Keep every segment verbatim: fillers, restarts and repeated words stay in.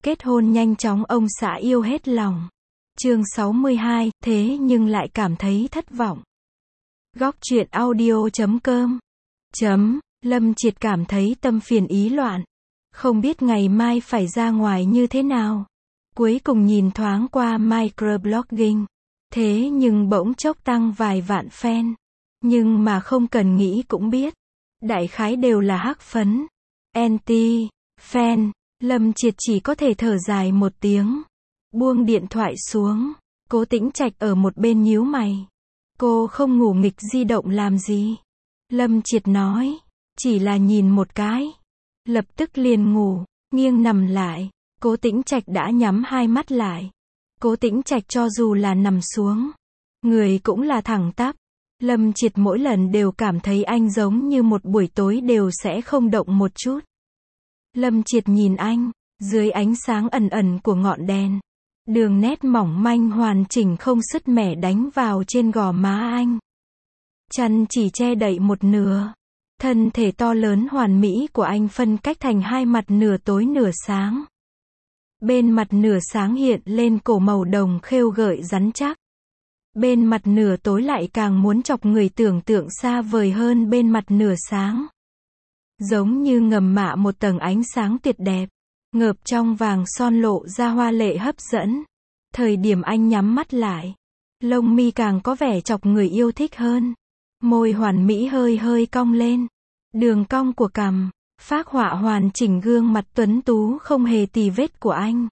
Kết hôn nhanh chóng ông xã yêu hết lòng. Chương sáu mươi hai, thế nhưng lại cảm thấy thất vọng. Góc truyện audio chấm com chấm, Lâm Triệt cảm thấy tâm phiền ý loạn. Không biết ngày mai phải ra ngoài như thế nào. Cuối cùng nhìn thoáng qua microblogging. Thế nhưng bỗng chốc tăng vài vạn fan. Nhưng mà không cần nghĩ cũng biết. Đại khái đều là hắc phấn. Anti, fan. Lâm Triệt chỉ có thể thở dài một tiếng. Buông điện thoại xuống. Cố Tĩnh Trạch ở một bên nhíu mày. Cô không ngủ nghịch di động làm gì? Lâm Triệt nói. Chỉ là nhìn một cái. Lập tức liền ngủ, nghiêng nằm lại. Cố Tĩnh Trạch đã nhắm hai mắt lại. Cố Tĩnh Trạch cho dù là nằm xuống, người cũng là thẳng tắp. Lâm Triệt mỗi lần đều cảm thấy anh giống như một buổi tối đều sẽ không động một chút. Lâm Triệt nhìn anh, dưới ánh sáng ẩn ẩn của ngọn đèn. Đường nét mỏng manh hoàn chỉnh không sứt mẻ đánh vào trên gò má anh. Chăn chỉ che đậy một nửa. Thân thể to lớn hoàn mỹ của anh phân cách thành hai mặt nửa tối nửa sáng. Bên mặt nửa sáng hiện lên cổ màu đồng khêu gợi rắn chắc. Bên mặt nửa tối lại càng muốn chọc người tưởng tượng xa vời hơn bên mặt nửa sáng. Giống như ngầm mạ một tầng ánh sáng tuyệt đẹp. Ngợp trong vàng son lộ ra hoa lệ hấp dẫn. Thời điểm anh nhắm mắt lại, lông mi càng có vẻ chọc người yêu thích hơn. Môi hoàn mỹ hơi hơi cong lên. Đường cong của cằm, phác họa hoàn chỉnh gương mặt tuấn tú không hề tì vết của anh.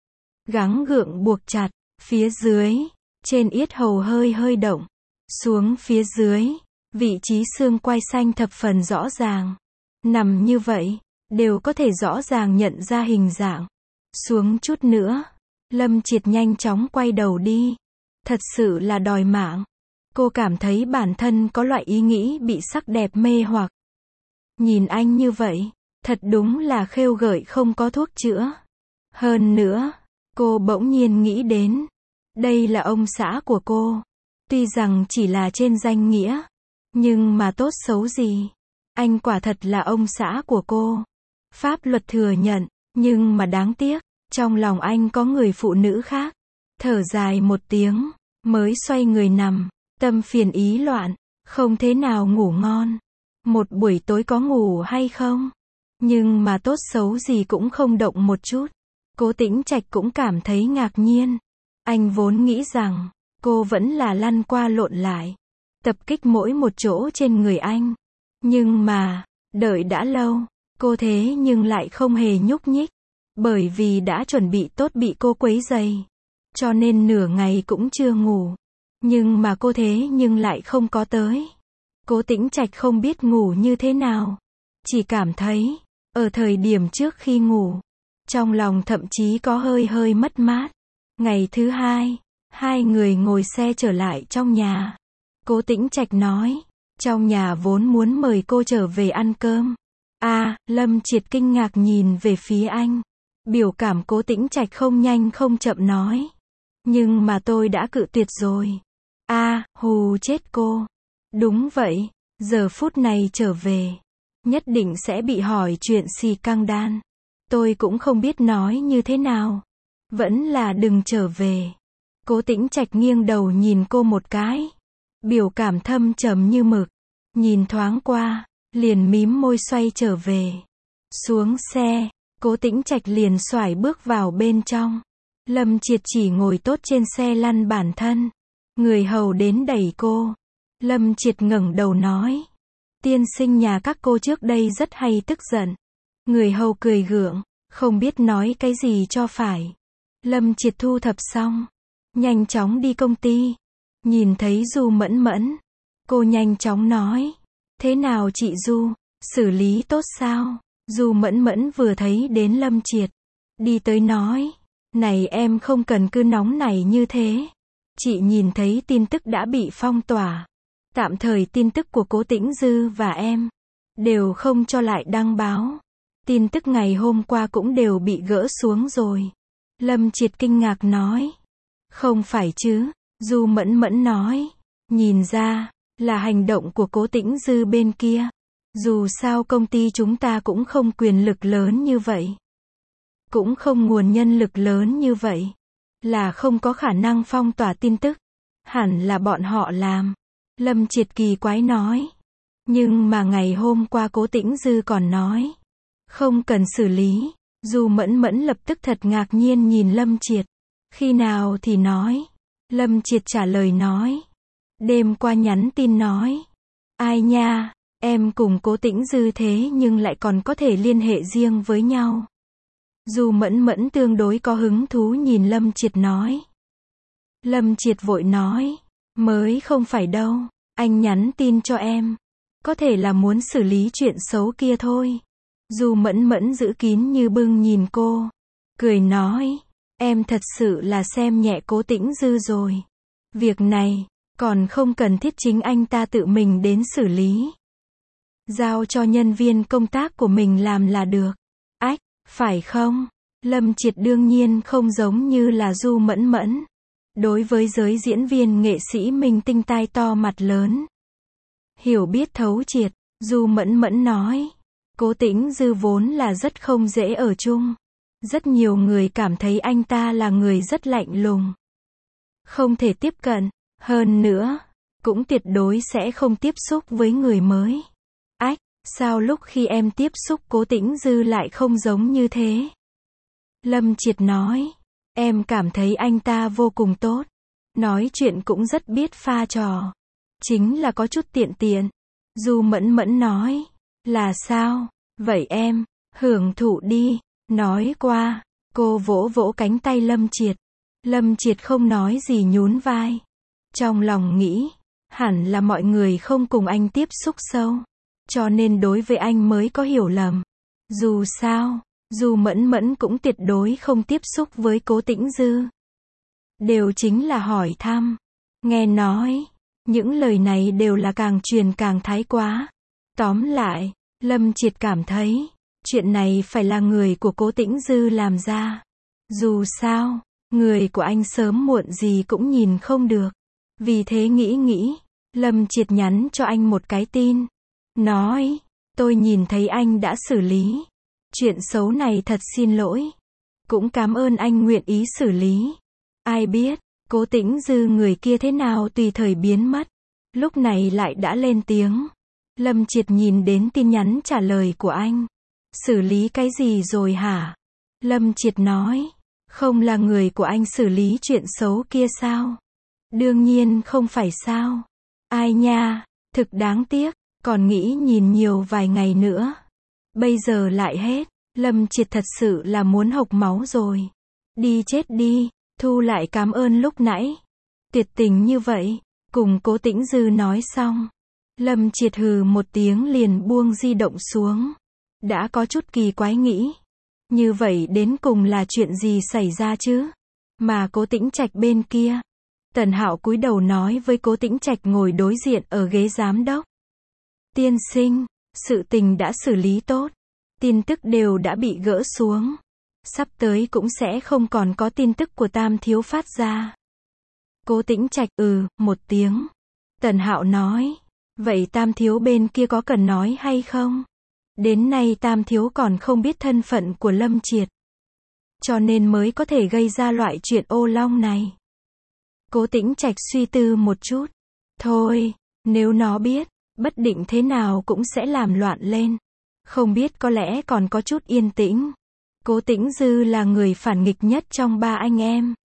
Gắng gượng buộc chặt, phía dưới, trên yết hầu hơi hơi động. Xuống phía dưới, vị trí xương quai xanh thập phần rõ ràng. Nằm như vậy, đều có thể rõ ràng nhận ra hình dạng. Xuống chút nữa, Lâm Triệt nhanh chóng quay đầu đi. Thật sự là đòi mạng. Cô cảm thấy bản thân có loại ý nghĩ bị sắc đẹp mê hoặc. Nhìn anh như vậy, thật đúng là khêu gợi không có thuốc chữa. Hơn nữa, cô bỗng nhiên nghĩ đến, đây là ông xã của cô. Tuy rằng chỉ là trên danh nghĩa, nhưng mà tốt xấu gì, anh quả thật là ông xã của cô. Pháp luật thừa nhận, nhưng mà đáng tiếc, trong lòng anh có người phụ nữ khác. Thở dài một tiếng, mới xoay người nằm, tâm phiền ý loạn, không thế nào ngủ ngon. Một buổi tối có ngủ hay không? Nhưng mà tốt xấu gì cũng không động một chút. Cố Tĩnh Trạch cũng cảm thấy ngạc nhiên. Anh vốn nghĩ rằng, cô vẫn là lăn qua lộn lại. Tập kích mỗi một chỗ trên người anh. Nhưng mà, đợi đã lâu, cô thế nhưng lại không hề nhúc nhích. Bởi vì đã chuẩn bị tốt bị cô quấy rầy. Cho nên nửa ngày cũng chưa ngủ. Nhưng mà cô thế nhưng lại không có tới. Cố Tĩnh Trạch không biết ngủ như thế nào. Chỉ cảm thấy, ở thời điểm trước khi ngủ, trong lòng thậm chí có hơi hơi mất mát. Ngày thứ hai, hai người ngồi xe trở lại trong nhà. Cố Tĩnh Trạch nói, trong nhà vốn muốn mời cô trở về ăn cơm. À, Lâm Triệt kinh ngạc nhìn về phía anh. Biểu cảm Cố Tĩnh Trạch không nhanh không chậm nói. Nhưng mà tôi đã cự tuyệt rồi. À, hù chết cô. Đúng vậy, giờ phút này trở về, nhất định sẽ bị hỏi chuyện xì căng đan. Tôi cũng không biết nói như thế nào. Vẫn là đừng trở về. Cố Tĩnh Trạch nghiêng đầu nhìn cô một cái. Biểu cảm thâm trầm như mực. Nhìn thoáng qua, liền mím môi xoay trở về. Xuống xe, Cố Tĩnh Trạch liền xoải bước vào bên trong. Lâm Triệt chỉ ngồi tốt trên xe lăn bản thân. Người hầu đến đẩy cô. Lâm Triệt ngẩng đầu nói. Tiên sinh nhà các cô trước đây rất hay tức giận. Người hầu cười gượng, không biết nói cái gì cho phải. Lâm Triệt thu thập xong, nhanh chóng đi công ty. Nhìn thấy Du Mẫn Mẫn, cô nhanh chóng nói. Thế nào chị Du, xử lý tốt sao? Du Mẫn Mẫn vừa thấy đến Lâm Triệt, đi tới nói. Này em không cần cứ nóng này như thế. Chị nhìn thấy tin tức đã bị phong tỏa. Tạm thời tin tức của Cố Tĩnh Dư và em đều không cho lại đăng báo. Tin tức ngày hôm qua cũng đều bị gỡ xuống rồi. Lâm Triệt kinh ngạc nói. Không phải chứ, Du Mẫn Mẫn nói. Nhìn ra, là hành động của Cố Tĩnh Dư bên kia. Dù sao công ty chúng ta cũng không quyền lực lớn như vậy. cũng không nguồn nhân lực lớn như vậy. Là không có khả năng phong tỏa tin tức. Hẳn là bọn họ làm. Lâm Triệt kỳ quái nói. Nhưng mà ngày hôm qua Cố Tĩnh Dư còn nói. Không cần xử lý. Du Mẫn Mẫn lập tức thật ngạc nhiên nhìn Lâm Triệt. Khi nào thì nói. Lâm Triệt trả lời nói. Đêm qua nhắn tin nói. Ai nha, em cùng Cố Tĩnh Dư thế nhưng lại còn có thể liên hệ riêng với nhau. Du Mẫn Mẫn tương đối có hứng thú nhìn Lâm Triệt nói. Lâm Triệt vội nói. Mới không phải đâu, anh nhắn tin cho em. Có thể là muốn xử lý chuyện xấu kia thôi. Du Mẫn Mẫn giữ kín như bưng nhìn cô. Cười nói. Em thật sự là xem nhẹ Cố Tĩnh Dư rồi. Việc này, còn không cần thiết chính anh ta tự mình đến xử lý. Giao cho nhân viên công tác của mình làm là được. Ách, phải không? Lâm Triệt đương nhiên không giống như là Du Mẫn Mẫn. Đối với giới diễn viên nghệ sĩ minh tinh tai to mặt lớn. Hiểu biết thấu triệt, Du Mẫn Mẫn nói. Cố Tĩnh Dư vốn là rất không dễ ở chung. Rất nhiều người cảm thấy anh ta là người rất lạnh lùng. Không thể tiếp cận. Hơn nữa, cũng tuyệt đối sẽ không tiếp xúc với người mới. Ách, sao lúc khi em tiếp xúc Cố Tĩnh Dư lại không giống như thế? Lâm Triệt nói. Em cảm thấy anh ta vô cùng tốt. Nói chuyện cũng rất biết pha trò. Chính là có chút tiện tiện. Du Mẫn Mẫn nói. Là sao? Vậy em, hưởng thụ đi. Nói qua, cô vỗ vỗ cánh tay Lâm Triệt. Lâm Triệt không nói gì nhún vai. Trong lòng nghĩ, hẳn là mọi người không cùng anh tiếp xúc sâu. Cho nên đối với anh mới có hiểu lầm. Dù sao, Du Mẫn Mẫn cũng tuyệt đối không tiếp xúc với Cố Tĩnh Dư. Đều chính là hỏi thăm. Nghe nói, những lời này đều là càng truyền càng thái quá. Tóm lại, Lâm Triệt cảm thấy, chuyện này phải là người của Cố Tĩnh Dư làm ra. Dù sao, người của anh sớm muộn gì cũng nhìn không được. Vì thế nghĩ nghĩ, Lâm Triệt nhắn cho anh một cái tin. Nói, tôi nhìn thấy anh đã xử lý. Chuyện xấu này thật xin lỗi. Cũng cảm ơn anh nguyện ý xử lý. Ai biết, Cố Tĩnh Dư người kia thế nào tùy thời biến mất. Lúc này lại đã lên tiếng. Lâm Triệt nhìn đến tin nhắn trả lời của anh. Xử lý cái gì rồi hả? Lâm Triệt nói. Không là người của anh xử lý chuyện xấu kia sao? Đương nhiên không phải sao. Ai nha, thực đáng tiếc, còn nghĩ nhìn nhiều vài ngày nữa. Bây giờ lại hết. Lâm Triệt thật sự là muốn hộc máu rồi. Đi chết đi, thu lại cảm ơn lúc nãy. Tuyệt tình như vậy, cùng Cố Tĩnh Dư nói xong. Lâm Triệt hừ một tiếng liền buông di động xuống. Đã có chút kỳ quái nghĩ. Như vậy đến cùng là chuyện gì xảy ra chứ? Mà Cố Tĩnh Trạch bên kia. Tần Hạo cúi đầu nói với Cố Tĩnh Trạch ngồi đối diện ở ghế giám đốc. Tiên sinh, sự tình đã xử lý tốt. Tin tức đều đã bị gỡ xuống. Sắp tới cũng sẽ không còn có tin tức của Tam Thiếu phát ra. Cố Tĩnh Trạch ừ, một tiếng. Tần Hạo nói. Vậy Tam Thiếu bên kia có cần nói hay không? Đến nay Tam Thiếu còn không biết thân phận của Lâm Triệt. Cho nên mới có thể gây ra loại chuyện ô long này. Cố Tĩnh Trạch suy tư một chút. Thôi, nếu nó biết, bất định thế nào cũng sẽ làm loạn lên. Không biết có lẽ còn có chút yên tĩnh. Cố Tĩnh Dư là người phản nghịch nhất trong ba anh em.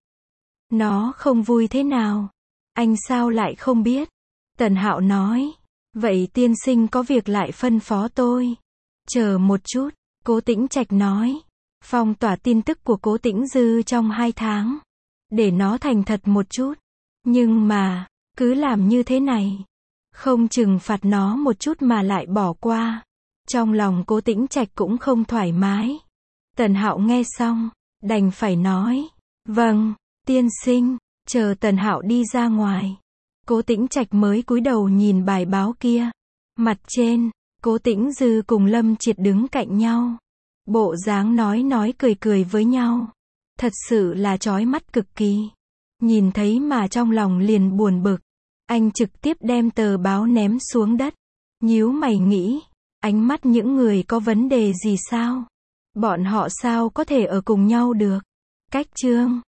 Nó không vui thế nào? Anh sao lại không biết? Tần Hạo nói. Vậy tiên sinh có việc lại phân phó tôi. Chờ một chút, Cố Tĩnh Trạch nói. Phong tỏa tin tức của Cố Tĩnh Dư trong hai tháng. Để nó thành thật một chút. Nhưng mà, cứ làm như thế này. Không trừng phạt nó một chút mà lại bỏ qua. Trong lòng Cố Tĩnh Trạch cũng không thoải mái. Tần Hạo nghe xong, đành phải nói. Vâng, tiên sinh, chờ Tần Hạo đi ra ngoài. Cố Tĩnh Trạch mới cúi đầu nhìn bài báo kia. Mặt trên, Cố Tĩnh Dư cùng Lâm Triệt đứng cạnh nhau. Bộ dáng nói nói cười cười với nhau. Thật sự là chói mắt cực kỳ. Nhìn thấy mà trong lòng liền buồn bực. Anh trực tiếp đem tờ báo ném xuống đất. Nhíu mày nghĩ. Ánh mắt những người có vấn đề gì sao? Bọn họ sao có thể ở cùng nhau được? Cách chương